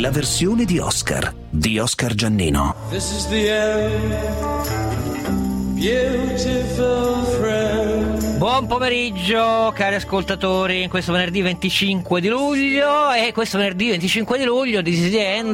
la versione di Oscar Giannino. This is the end, beautiful friend. Buon pomeriggio cari ascoltatori, questo venerdì 25 di luglio e questo venerdì 25 di luglio This is the End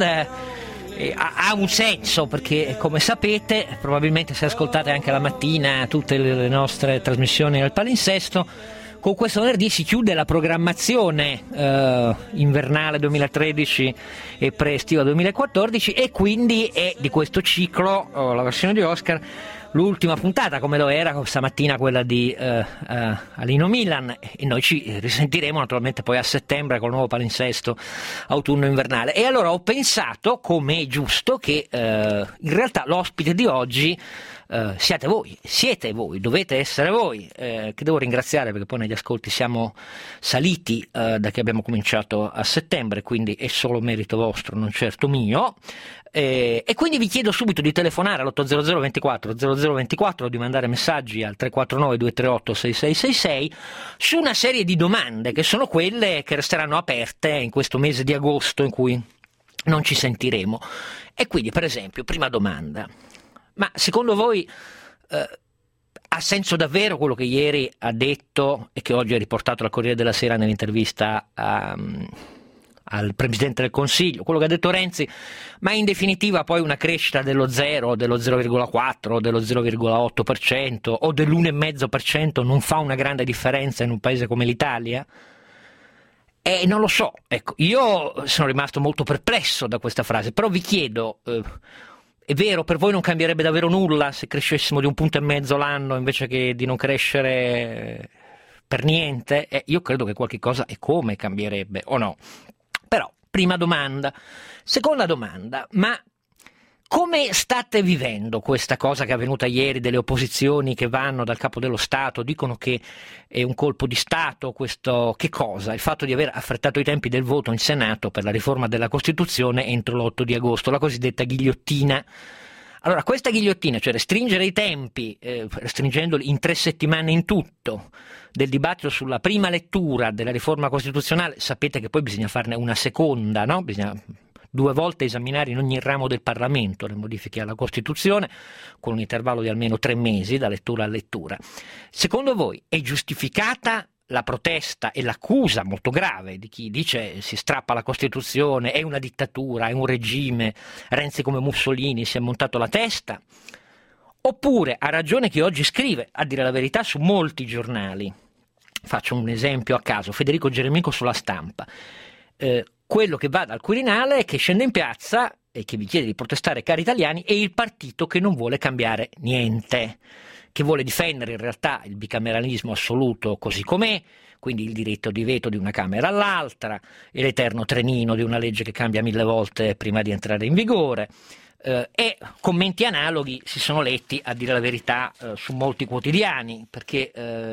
ha un senso perché, come sapete, probabilmente se ascoltate anche la mattina tutte le nostre trasmissioni al palinsesto, con questo venerdì si chiude la programmazione invernale 2013 e pre-estiva 2014 e quindi è di questo ciclo, la versione di Oscar, l'ultima puntata, come lo era stamattina quella di Alino Milan, e noi ci risentiremo naturalmente poi a settembre col nuovo palinsesto autunno-invernale. E allora ho pensato, come è giusto, che in realtà l'ospite di oggi siete voi, dovete essere voi, che devo ringraziare perché poi negli ascolti siamo saliti da che abbiamo cominciato a settembre, quindi è solo merito vostro, non certo mio. E quindi vi chiedo subito di telefonare all'800 24 0024 o di mandare messaggi al 349 238 6666 su una serie di domande che sono quelle che resteranno aperte in questo mese di agosto in cui non ci sentiremo. E quindi, per esempio, prima domanda: ma secondo voi ha senso davvero quello che ieri ha detto e che oggi ha riportato la Corriere della Sera nell'intervista al Presidente del Consiglio, quello che ha detto Renzi, ma in definitiva poi una crescita dello 0, dello 0,4, dello 0,8% o dell'1,5% non fa una grande differenza in un paese come l'Italia? Non lo so, ecco, io sono rimasto molto perplesso da questa frase, però vi chiedo, è vero, per voi non cambierebbe davvero nulla se crescessimo di 1,5 punti l'anno invece che di non crescere per niente? Io credo che qualche cosa e come cambierebbe, o no? Però, prima domanda. Seconda domanda, ma come state vivendo questa cosa che è avvenuta ieri delle opposizioni che vanno dal capo dello Stato, dicono che è un colpo di Stato, questo che cosa? Il fatto di aver affrettato i tempi del voto in Senato per la riforma della Costituzione entro l'8 di agosto, la cosiddetta ghigliottina. Allora, questa ghigliottina, cioè restringere i tempi, restringendoli in 3 settimane in tutto, del dibattito sulla prima lettura della riforma costituzionale, sapete che poi bisogna farne una seconda, no? Bisogna 2 volte esaminare in ogni ramo del Parlamento le modifiche alla Costituzione, con un intervallo di almeno 3 mesi da lettura a lettura. Secondo voi è giustificata la protesta e l'accusa molto grave di chi dice si strappa la Costituzione, è una dittatura, è un regime, Renzi come Mussolini si è montato la testa? Oppure ha ragione chi oggi scrive, a dire la verità, su molti giornali? Faccio un esempio a caso, Federico Geremico sulla Stampa, quello che va dal Quirinale, che scende in piazza e che vi chiede di protestare, cari italiani, è il partito che non vuole cambiare niente, che vuole difendere in realtà il bicameralismo assoluto così com'è, quindi il diritto di veto di una Camera all'altra e l'eterno trenino di una legge che cambia 1000 volte prima di entrare in vigore. E commenti analoghi si sono letti, a dire la verità, su molti quotidiani, perché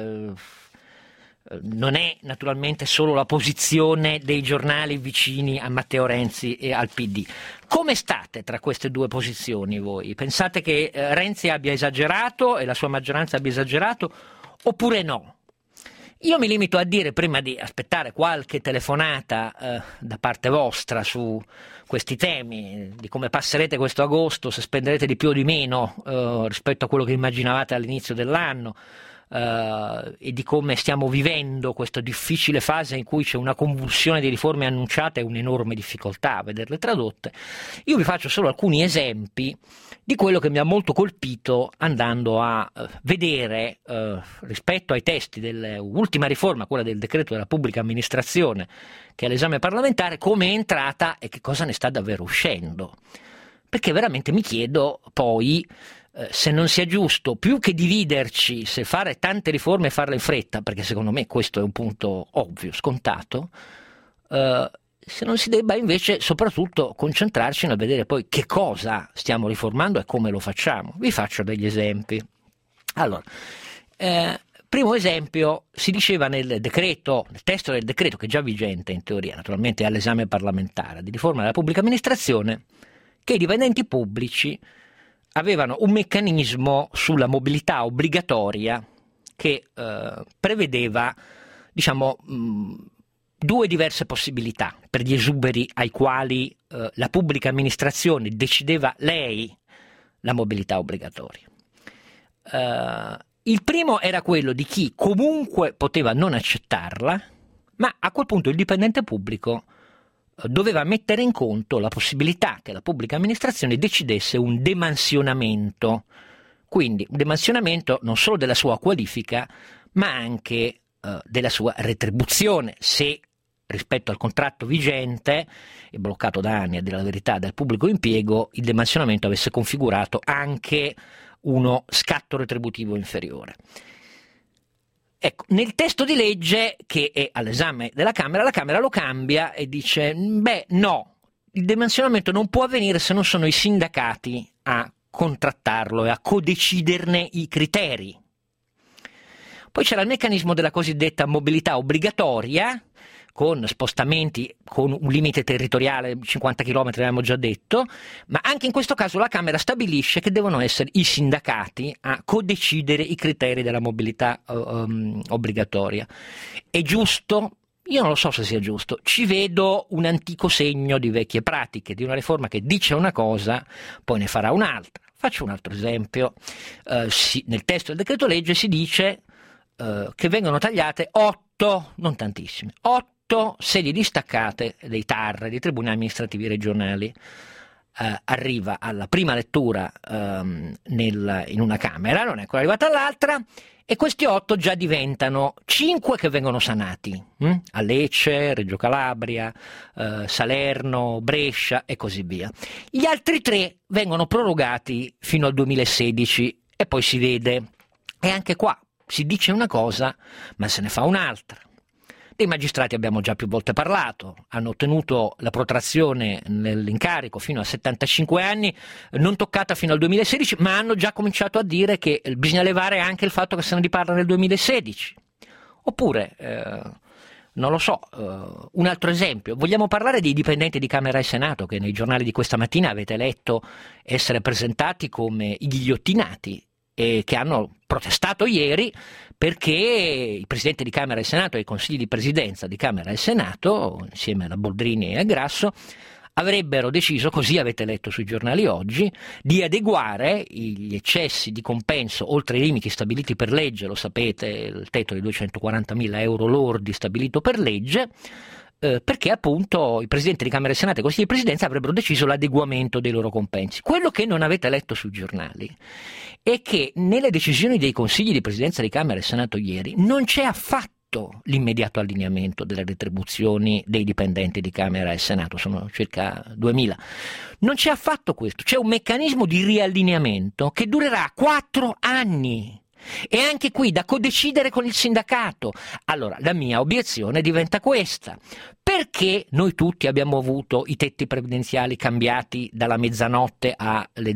non è naturalmente solo la posizione dei giornali vicini a Matteo Renzi e al PD. Come state tra queste 2 posizioni voi? Pensate che Renzi abbia esagerato e la sua maggioranza abbia esagerato oppure no? Io mi limito a dire, prima di aspettare qualche telefonata da parte vostra su questi temi, di come passerete questo agosto, se spenderete di più o di meno rispetto a quello che immaginavate all'inizio dell'anno, e di come stiamo vivendo questa difficile fase in cui c'è una convulsione di riforme annunciate e un'enorme difficoltà a vederle tradotte, io vi faccio solo alcuni esempi di quello che mi ha molto colpito andando a vedere rispetto ai testi dell'ultima riforma, quella del decreto della pubblica amministrazione che è all'esame parlamentare, come è entrata e che cosa ne sta davvero uscendo, perché veramente mi chiedo poi se non sia giusto, più che dividerci se fare tante riforme e farle in fretta, perché secondo me questo è un punto ovvio, scontato, se non si debba invece soprattutto concentrarci nel vedere poi che cosa stiamo riformando e come lo facciamo. Vi faccio degli esempi. Allora, primo esempio, si diceva nel testo del decreto, che è già vigente in teoria, naturalmente è all'esame parlamentare, di riforma della pubblica amministrazione, che i dipendenti pubblici avevano un meccanismo sulla mobilità obbligatoria che prevedeva, diciamo, due diverse possibilità per gli esuberi ai quali la pubblica amministrazione decideva lei la mobilità obbligatoria. Il primo era quello di chi comunque poteva non accettarla, ma a quel punto il dipendente pubblico doveva mettere in conto la possibilità che la pubblica amministrazione decidesse un demansionamento, quindi un demansionamento non solo della sua qualifica, ma anche della sua retribuzione, se rispetto al contratto vigente e bloccato da anni, a dire la verità, dal pubblico impiego, il demansionamento avesse configurato anche uno scatto retributivo inferiore. Ecco, nel testo di legge che è all'esame della Camera, la Camera lo cambia e dice: beh, no, il demansionamento non può avvenire se non sono i sindacati a contrattarlo e a codeciderne i criteri. Poi c'era il meccanismo della cosiddetta mobilità obbligatoria, con spostamenti con un limite territoriale, 50 km avevamo già detto, ma anche in questo caso la Camera stabilisce che devono essere i sindacati a codecidere i criteri della mobilità obbligatoria. È giusto? Io non lo so se sia giusto, ci vedo un antico segno di vecchie pratiche, di una riforma che dice una cosa, poi ne farà un'altra. Faccio un altro esempio, nel testo del decreto legge si dice che vengono tagliate 8, non tantissime, 8 sedi distaccate dei TAR, dei tribunali amministrativi regionali. Arriva alla prima lettura in una Camera, non è ancora arrivata all'altra, e questi 8 già diventano 5 che vengono sanati, a Lecce, Reggio Calabria, Salerno, Brescia e così via. Gli altri 3 vengono prorogati fino al 2016 e poi si vede, e anche qua si dice una cosa ma se ne fa un'altra. Dei magistrati abbiamo già più volte parlato, hanno ottenuto la protrazione nell'incarico fino a 75 anni, non toccata fino al 2016, ma hanno già cominciato a dire che bisogna levare anche il fatto che se ne riparla nel 2016. Oppure, non lo so, un altro esempio, vogliamo parlare dei dipendenti di Camera e Senato che nei giornali di questa mattina avete letto essere presentati come i ghigliottinati e che hanno protestato ieri perché i presidenti di Camera e Senato e i consigli di presidenza di Camera e Senato, insieme a Boldrini e a Grasso, avrebbero deciso, così avete letto sui giornali oggi, di adeguare gli eccessi di compenso oltre i limiti stabiliti per legge, lo sapete, il tetto di 240.000 euro lordi stabilito per legge, perché appunto i presidenti di Camera e Senato e i consigli di presidenza avrebbero deciso l'adeguamento dei loro compensi. Quello che non avete letto sui giornali è che nelle decisioni dei consigli di presidenza di Camera e Senato ieri non c'è affatto l'immediato allineamento delle retribuzioni dei dipendenti di Camera e Senato, sono circa 2.000. Non c'è affatto questo, c'è un meccanismo di riallineamento che durerà 4 anni. E anche qui da codecidere con il sindacato. Allora la mia obiezione diventa questa: perché noi tutti abbiamo avuto i tetti previdenziali cambiati dalla mezzanotte alle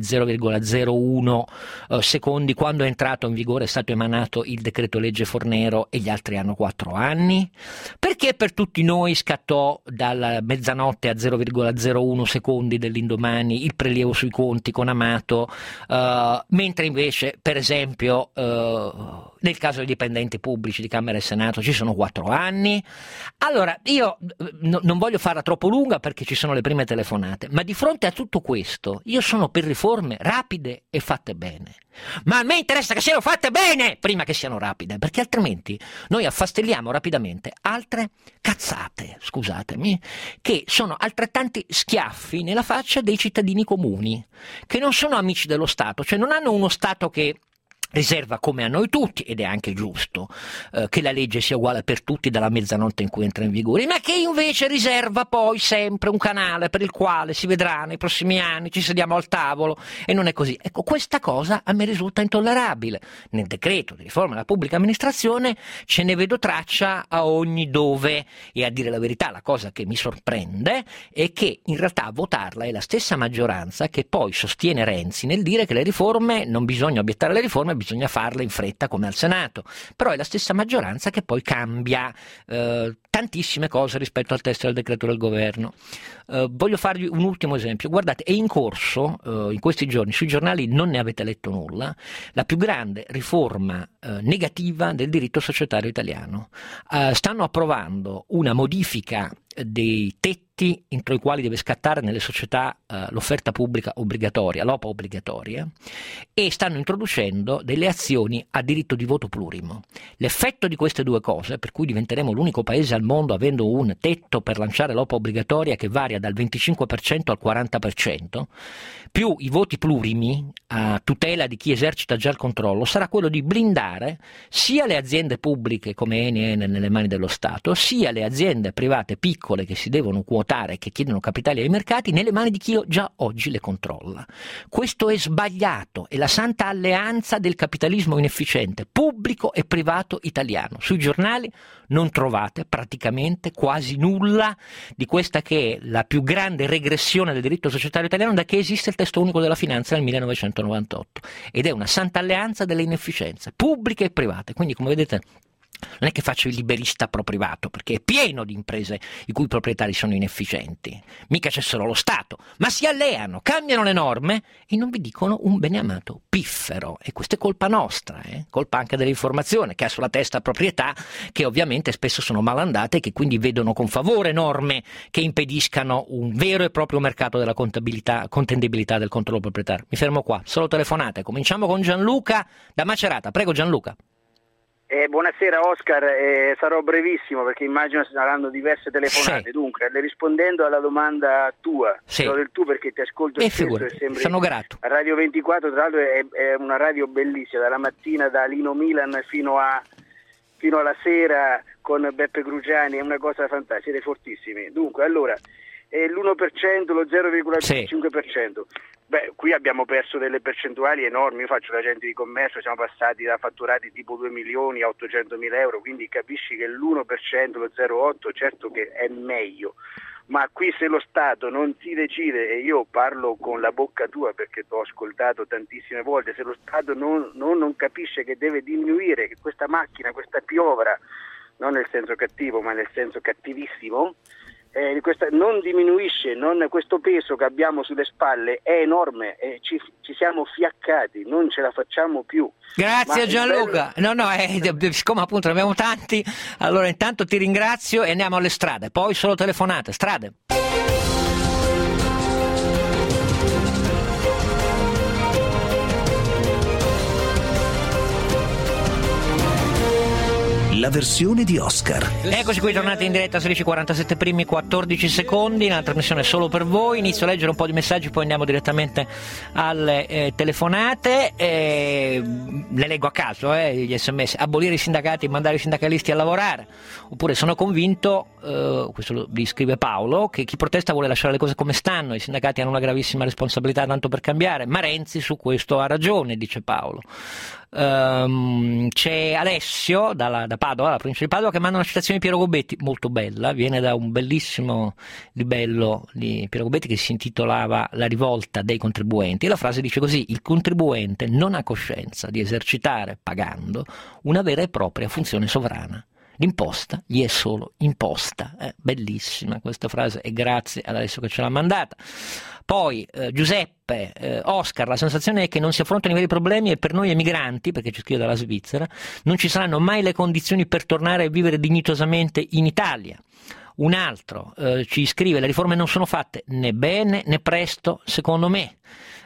0,01 secondi quando è entrato in vigore, è stato emanato il decreto legge Fornero, e gli altri hanno 4 anni? Perché per tutti noi scattò dalla mezzanotte a 0,01 secondi dell'indomani il prelievo sui conti con Amato, mentre invece per esempio nel caso dei dipendenti pubblici di Camera e Senato ci sono 4 anni. Allora io non voglio farla troppo lunga perché ci sono le prime telefonate, ma di fronte a tutto questo io sono per riforme rapide e fatte bene, ma a me interessa che siano fatte bene prima che siano rapide, perché altrimenti noi affastelliamo rapidamente altre cazzate, scusatemi, che sono altrettanti schiaffi nella faccia dei cittadini comuni, che non sono amici dello Stato, cioè non hanno uno Stato che riserva come a noi tutti, ed è anche giusto che la legge sia uguale per tutti dalla mezzanotte in cui entra in vigore, ma che invece riserva poi sempre un canale per il quale si vedrà nei prossimi anni, ci sediamo al tavolo, e non è così. Ecco, questa cosa a me risulta intollerabile. Nel decreto di riforma della pubblica amministrazione ce ne vedo traccia a ogni dove, e a dire la verità la cosa che mi sorprende è che in realtà a votarla è la stessa maggioranza che poi sostiene Renzi nel dire che le riforme, non bisogna obiettare le riforme, bisogna farle in fretta come al Senato, però è la stessa maggioranza che poi cambia tantissime cose rispetto al testo del decreto del governo. Voglio farvi un ultimo esempio. Guardate, è in corso in questi giorni, sui giornali non ne avete letto nulla, la più grande riforma negativa del diritto societario italiano. Stanno approvando una modifica dei tetti entro i quali deve scattare nelle società l'offerta pubblica obbligatoria, l'OPA obbligatoria, e stanno introducendo delle azioni a diritto di voto plurimo. L'effetto di queste due cose, per cui diventeremo l'unico paese al mondo avendo un tetto per lanciare l'OPA obbligatoria che varia dal 25% al 40%, più i voti plurimi a tutela di chi esercita già il controllo, sarà quello di blindare sia le aziende pubbliche come Eni e Enel nelle mani dello Stato, sia le aziende private piccole che si devono quotare, che chiedono capitali ai mercati, nelle mani di chi già oggi le controlla. Questo è sbagliato, è la santa alleanza del capitalismo inefficiente, pubblico e privato italiano. Sui giornali non trovate praticamente quasi nulla di questa che è la più grande regressione del diritto societario italiano da che esiste il testo unico della finanza nel 1998, ed è una santa alleanza delle inefficienze pubbliche e private. Quindi, come vedete, non è che faccio il liberista pro privato, perché è pieno di imprese i cui proprietari sono inefficienti, mica c'è solo lo Stato, ma si alleano, cambiano le norme e non vi dicono un beneamato piffero. E questa è colpa nostra, colpa anche dell'informazione, che ha sulla testa proprietà che ovviamente spesso sono malandate e che quindi vedono con favore norme che impediscano un vero e proprio mercato della contendibilità del controllo proprietario. Mi fermo qua, solo telefonate. Cominciamo con Gianluca da Macerata. Prego Gianluca. Buonasera Oscar, sarò brevissimo perché immagino saranno diverse telefonate. Sì. Dunque, rispondendo alla domanda tua, sì, del tu perché ti ascolto spesso e sembri sono grato. Radio 24, tra l'altro è una radio bellissima, dalla mattina da Lino Milan fino alla sera con Beppe Cruciani, è una cosa fantastica, siete fortissimi. Dunque, allora, l'1%, lo 0,5%. Beh, qui abbiamo perso delle percentuali enormi. Io faccio l'agente di commercio, siamo passati da fatturati tipo 2 milioni a 800 mila euro, quindi capisci che l'1%, lo 0,8%, certo che è meglio, ma qui se lo Stato non si decide, e io parlo con la bocca tua perché t'ho ascoltato tantissime volte, se lo Stato non capisce che deve diminuire, che questa macchina, questa piovra, non nel senso cattivo ma nel senso cattivissimo, non diminuisce, questo peso che abbiamo sulle spalle è enorme, ci siamo fiaccati, non ce la facciamo più. Grazie Gianluca. Siccome appunto ne abbiamo tanti, allora intanto ti ringrazio e andiamo alle strade, poi solo telefonate. Strade. La versione di Oscar. Eccoci qui, tornati in diretta a 16:47 primi 14 secondi, una trasmissione solo per voi. Inizio a leggere un po' di messaggi, poi andiamo direttamente alle telefonate. Le leggo a caso, gli sms. Abolire i sindacati, mandare i sindacalisti a lavorare. Oppure sono convinto, questo lo scrive Paolo, che chi protesta vuole lasciare le cose come stanno. I sindacati hanno una gravissima responsabilità tanto per cambiare, ma Renzi su questo ha ragione, dice Paolo. C'è Alessio da Padova, la provincia di Padova, che manda una citazione di Piero Gobetti molto bella, viene da un bellissimo libello di Piero Gobetti che si intitolava La rivolta dei contribuenti, e la frase dice così: il contribuente non ha coscienza di esercitare pagando una vera e propria funzione sovrana. L'imposta gli è solo imposta. Bellissima questa frase, e grazie ad Alessio che ce l'ha mandata. Poi Giuseppe, Oscar, la sensazione è che non si affrontano i veri problemi e per noi emigranti, perché ci scrive dalla Svizzera, non ci saranno mai le condizioni per tornare a vivere dignitosamente in Italia. Un altro ci scrive: le riforme non sono fatte né bene né presto, secondo me.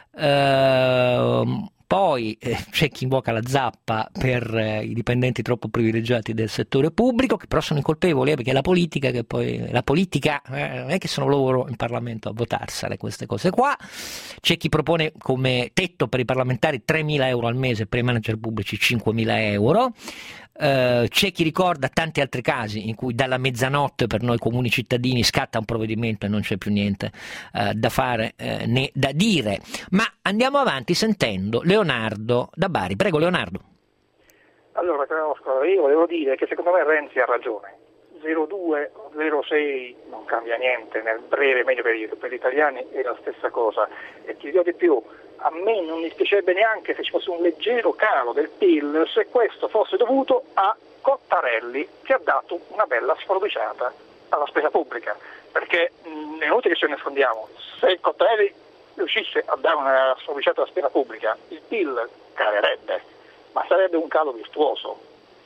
Poi c'è chi invoca la zappa per i dipendenti troppo privilegiati del settore pubblico, che però sono incolpevoli, perché è la politica che poi non è che sono loro in Parlamento a votarsele queste cose qua. C'è chi propone come tetto per i parlamentari 3.000 euro al mese, per i manager pubblici 5.000 euro. C'è chi ricorda tanti altri casi in cui dalla mezzanotte per noi comuni cittadini scatta un provvedimento e non c'è più niente da fare né da dire. Ma andiamo avanti sentendo Leonardo da Bari. Prego Leonardo. Allora, io volevo dire che secondo me Renzi ha ragione. 0,2 o 0,6 non cambia niente, nel breve e medio periodo per gli italiani è la stessa cosa. E ti dirò di più, a me non mi dispiacerebbe neanche se ci fosse un leggero calo del PIL, se questo fosse dovuto a Cottarelli, che ha dato una bella sforbiciata alla spesa pubblica, perché è inutile che ce ne nascondiamo, se Cottarelli riuscisse a dare una sforbiciata alla spesa pubblica, il PIL calerebbe, ma sarebbe un calo virtuoso.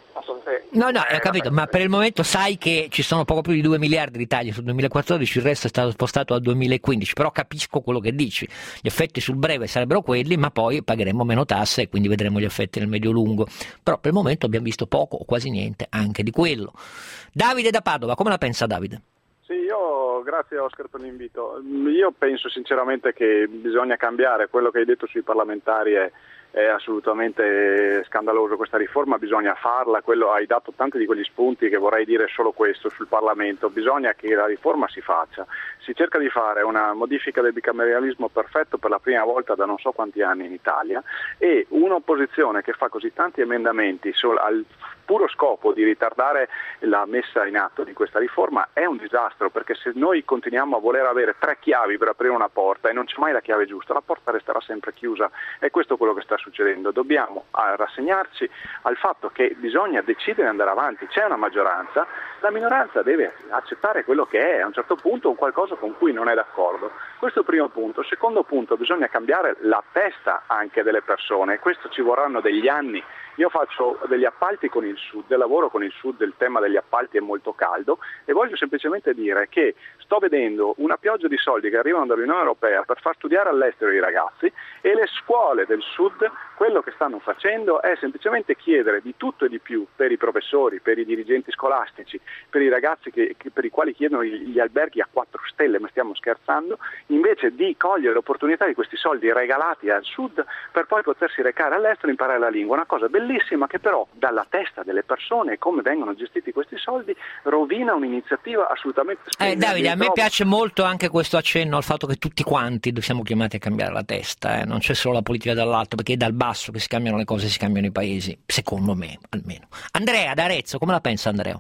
No, ho capito, ma per il momento sai che ci sono poco più di 2 miliardi di tagli sul 2014, il resto è stato spostato al 2015, però capisco quello che dici, gli effetti sul breve sarebbero quelli, ma poi pagheremo meno tasse e quindi vedremo gli effetti nel medio-lungo, però per il momento abbiamo visto poco o quasi niente anche di quello. Davide da Padova, come la pensa Davide? Sì, grazie Oscar per l'invito. Io penso sinceramente che bisogna cambiare, quello che hai detto sui parlamentari è assolutamente scandaloso, questa riforma bisogna farla, hai dato tanti di quegli spunti che vorrei dire solo questo sul Parlamento, bisogna che la riforma si faccia, si cerca di fare una modifica del bicameralismo perfetto per la prima volta da non so quanti anni in Italia, e un'opposizione che fa così tanti emendamenti al puro scopo di ritardare la messa in atto di questa riforma è un disastro, perché se noi continuiamo a voler avere 3 chiavi per aprire una porta e non c'è mai la chiave giusta, la porta resterà sempre chiusa, e questo è quello che sta succedendo. Dobbiamo rassegnarci al fatto che bisogna decidere di andare avanti, c'è una maggioranza, la minoranza deve accettare quello che è, a un certo punto qualcosa con cui non è d'accordo. Questo è il primo punto. Secondo punto, bisogna cambiare la testa anche delle persone, questo ci vorranno degli anni. Io faccio degli appalti con il Sud, lavoro con il Sud, il tema degli appalti è molto caldo, e voglio semplicemente dire che sto vedendo una pioggia di soldi che arrivano dall'Unione Europea per far studiare all'estero i ragazzi, e le scuole del Sud quello che stanno facendo è semplicemente chiedere di tutto e di più per i professori, per i dirigenti scolastici, per i ragazzi per i quali chiedono gli alberghi a 4 stelle, ma stiamo scherzando, invece di cogliere l'opportunità di questi soldi regalati al Sud per poi potersi recare all'estero e imparare la lingua, una cosa bellissima che però dalla testa delle persone, come vengono gestiti questi soldi, rovina un'iniziativa assolutamente splendida. Davide, a me piace molto anche questo accenno al fatto che tutti quanti siamo chiamati a cambiare la testa, non c'è solo la politica dall'alto, perché è dal basso che si cambiano le cose, si cambiano i paesi, secondo me almeno. Andrea da Arezzo, come la pensa Andrea?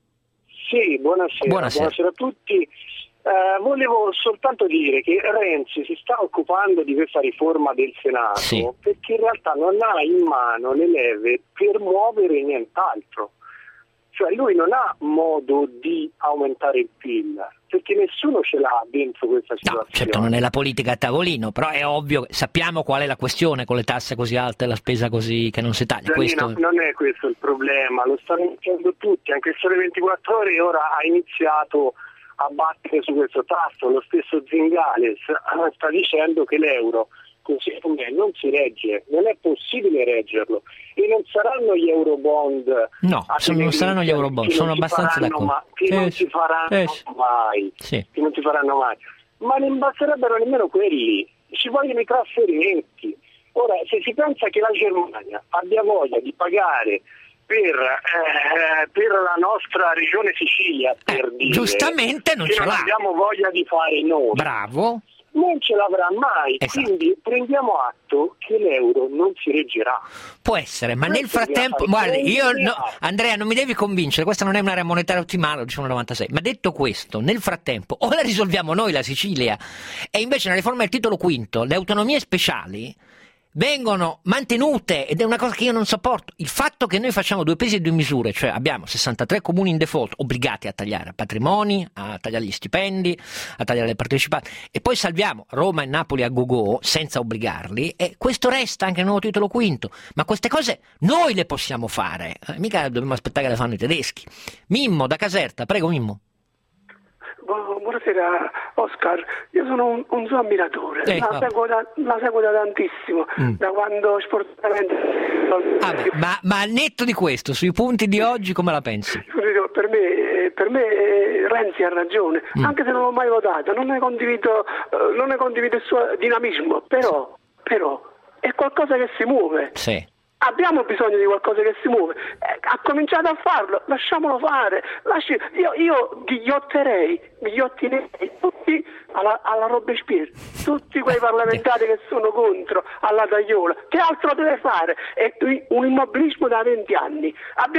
Sì, buonasera a tutti. Volevo soltanto dire che Renzi si sta occupando di questa riforma del Senato, sì, perché in realtà non ha in mano le leve per muovere nient'altro. Cioè lui non ha modo di aumentare il PIL, perché nessuno ce l'ha dentro questa situazione. No, certo non è la politica a tavolino, però è ovvio, sappiamo qual è la questione con le tasse così alte e la spesa così che non si taglia. Questo... Non è questo il problema, lo stanno dicendo tutti, anche il Sole 24 Ore ora ha iniziato a battere su questo tasto, lo stesso Zingales sta dicendo che l'euro così com'è non si regge, non è possibile reggerlo, e non saranno gli eurobond, non saranno gli eurobond, sono abbastanza d'accordo, che non si faranno mai, che non si faranno mai, ma non basterebbero nemmeno quelli, ci vogliono i trasferimenti. Ora, se si pensa che la Germania abbia voglia di pagare per la nostra regione Sicilia, per dire, giustamente non ce l'ha, abbiamo voglia di fare noi, bravo, non ce l'avrà mai, esatto. Quindi prendiamo atto che l'euro non si reggerà. Può essere, ma nel frattempo, guarda, Andrea, non mi devi convincere, questa non è una monetaria ottimale, lo dicono 96, ma detto questo, nel frattempo o la risolviamo noi la Sicilia, e invece nella riforma del titolo quinto le autonomie speciali vengono mantenute, ed è una cosa che io non sopporto, il fatto che noi facciamo 2 pesi e 2 misure, cioè abbiamo 63 comuni in default obbligati a tagliare patrimoni, a tagliare gli stipendi, a tagliare le partecipate, e poi salviamo Roma e Napoli a go-go senza obbligarli, e questo resta anche nel nuovo titolo quinto, ma queste cose noi le possiamo fare, mica dobbiamo aspettare che le fanno i tedeschi. Mimmo da Caserta, prego Mimmo. Buonasera Oscar, io sono un suo ammiratore, la seguo da tantissimo, da quando sportivamente... Ma al netto di questo, sui punti di oggi come la pensi? Per me Renzi ha ragione, anche se non l'ho mai votata, non ne condivido il suo dinamismo, però è qualcosa che si muove. Sì. abbiamo bisogno di qualcosa che si muove, ha cominciato a farlo, lasciamolo fare, io ghigliottinerei tutti alla Robespierre, tutti quei parlamentari che sono contro, alla Tagliola. Che altro deve fare? È un immobilismo da 20 anni.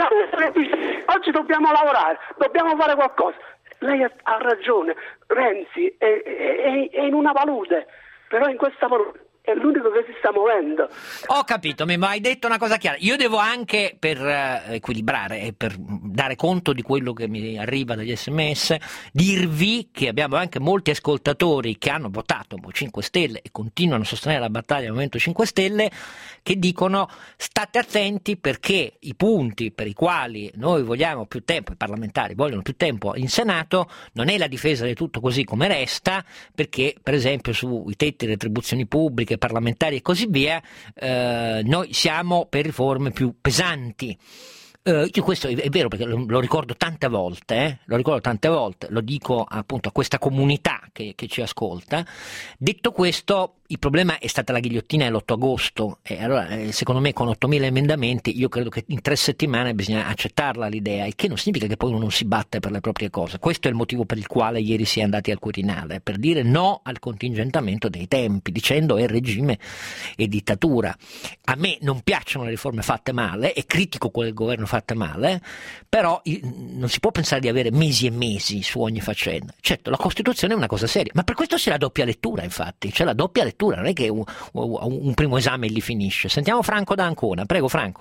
Oggi dobbiamo lavorare, dobbiamo fare qualcosa. Lei ha ragione, Renzi è in una palude, però in questa palude è l'unico che si sta muovendo. Ho capito, ma hai detto una cosa chiara. Io devo anche, per equilibrare e per dare conto di quello che mi arriva dagli SMS, dirvi che abbiamo anche molti ascoltatori che hanno votato 5 Stelle e continuano a sostenere la battaglia del Movimento 5 Stelle, che dicono state attenti perché i punti per i quali noi vogliamo più tempo, i parlamentari vogliono più tempo in Senato, non è la difesa di tutto così come resta, perché per esempio sui tetti delle retribuzioni pubbliche, parlamentari e così via, noi siamo per riforme più pesanti. Io questo è vero perché lo ricordo tante volte, lo dico appunto a questa comunità che ci ascolta. Detto questo, il problema è stata la ghigliottina l'8 agosto e allora secondo me con 8.000 emendamenti io credo che in 3 settimane bisogna accettarla l'idea, il che non significa che poi uno non si batte per le proprie cose. Questo è il motivo per il quale ieri si è andati al Quirinale, per dire no al contingentamento dei tempi, dicendo è regime e dittatura. A me non piacciono le riforme fatte male e critico quelle del governo fatte male, però non si può pensare di avere mesi e mesi su ogni faccenda. Certo, la Costituzione è una cosa seria, ma per questo c'è la doppia lettura, infatti, c'è la doppia lettura, non è che un primo esame lì finisce. Sentiamo Franco da Ancona, prego Franco.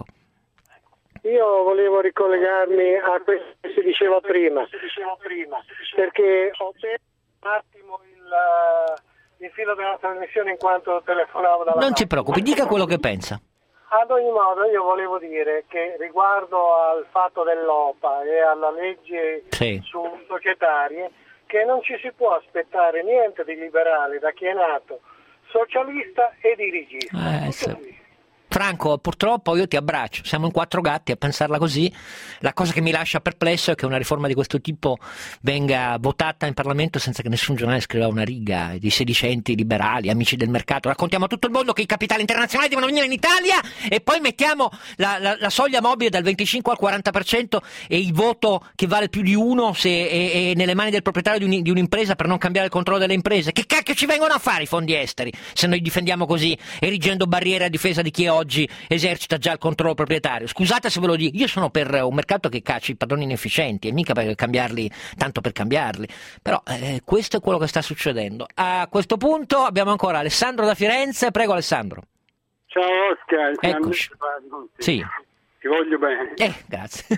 Io volevo ricollegarmi a quello che si diceva prima, perché ho perso un attimo il filo della trasmissione in quanto telefonavo dalla Non ti preoccupi, dica quello che pensa. Ad ogni modo io volevo dire che riguardo al fatto dell'OPA e alla legge su societarie, che non ci si può aspettare niente di liberale da chi è nato socialista e dirigista. Franco, purtroppo io ti abbraccio, siamo in 4 gatti a pensarla così. La cosa che mi lascia perplesso è che una riforma di questo tipo venga votata in Parlamento senza che nessun giornale scriva una riga, di sedicenti liberali, amici del mercato. Raccontiamo a tutto il mondo che i capitali internazionali devono venire in Italia e poi mettiamo la soglia mobile dal 25 al 40% e il voto che vale più di 1 se è nelle mani del proprietario di un'impresa per non cambiare il controllo delle imprese. Che cacchio ci vengono a fare i fondi esteri se noi difendiamo così, erigendo barriere a difesa di chi oggi esercita già il controllo proprietario? Scusate se ve lo dico, io sono per un mercato che caccia i padroni inefficienti e mica per cambiarli tanto per cambiarli, però questo è quello che sta succedendo. A questo punto abbiamo ancora Alessandro da Firenze, prego Alessandro. Ciao Oscar, eccoci. Sì. Ti voglio bene. Grazie.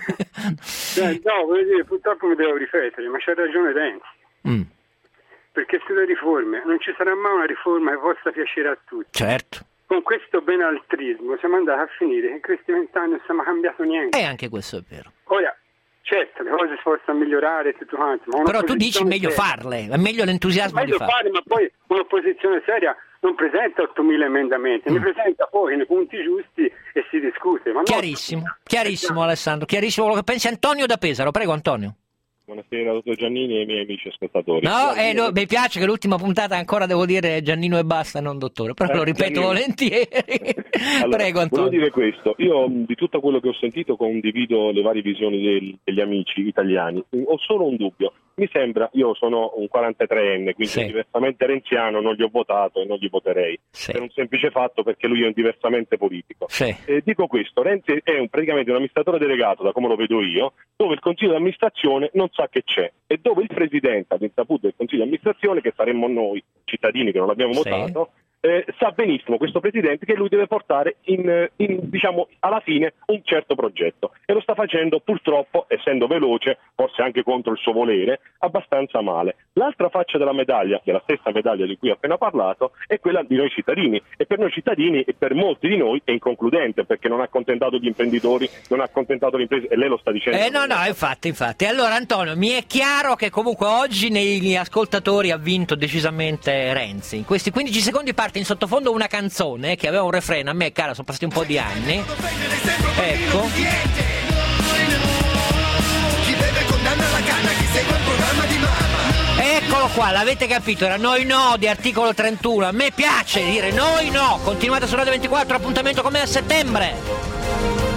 No, voglio dire, purtroppo mi devo ripetere, ma c'ha ragione Renzi. Perché sulle riforme non ci sarà mai una riforma che possa piacere a tutti. Certo. Con questo benaltrismo siamo andati a finire che in questi 20 anni non siamo cambiato niente. E anche questo è vero. Ora, certo, le cose si possono migliorare tutto quanto. Ma però tu dici meglio farle, è meglio l'entusiasmo di farle. Ma poi un'opposizione seria non presenta 8.000 emendamenti, ne presenta poi nei punti giusti e si discute. Ma chiarissimo Alessandro, chiarissimo quello che pensi. Antonio da Pesaro, prego Antonio. Buonasera dottor Giannini e i miei amici ascoltatori. No, mi piace che l'ultima puntata ancora devo dire Giannino e basta, non dottore, però lo ripeto Giannino. Volentieri. Allora, prego Antonio. Volevo dire questo, io di tutto quello che ho sentito condivido le varie visioni degli amici italiani, ho solo un dubbio, mi sembra, io sono un 43enne, quindi diversamente renziano non gli ho votato e non gli voterei, per un semplice fatto perché lui è un diversamente politico. Dico questo, Renzi è praticamente un amministratore delegato, da come lo vedo io, dove il consiglio di amministrazione non sa che c'è e dove il presidente all'insaputa del consiglio di amministrazione, che saremmo noi cittadini che non l'abbiamo votato, sa benissimo questo presidente che lui deve portare diciamo alla fine un certo progetto e lo sta facendo purtroppo, essendo veloce, forse anche contro il suo volere, abbastanza male. L'altra faccia della medaglia, che è la stessa medaglia di cui ho appena parlato, è quella di noi cittadini, e per noi cittadini e per molti di noi è inconcludente perché non ha accontentato gli imprenditori, non ha accontentato le imprese, e lei lo sta dicendo. Infatti. Allora Antonio, mi è chiaro che comunque oggi negli ascoltatori ha vinto decisamente Renzi. In questi 15 secondi parte in sottofondo una canzone che aveva un refrain, a me cara sono passati un po' di anni, ecco, eccolo qua, l'avete capito, era Noi No di Articolo 31, a me piace dire Noi No. Continuate su Radio 24, appuntamento con me a settembre. Italia.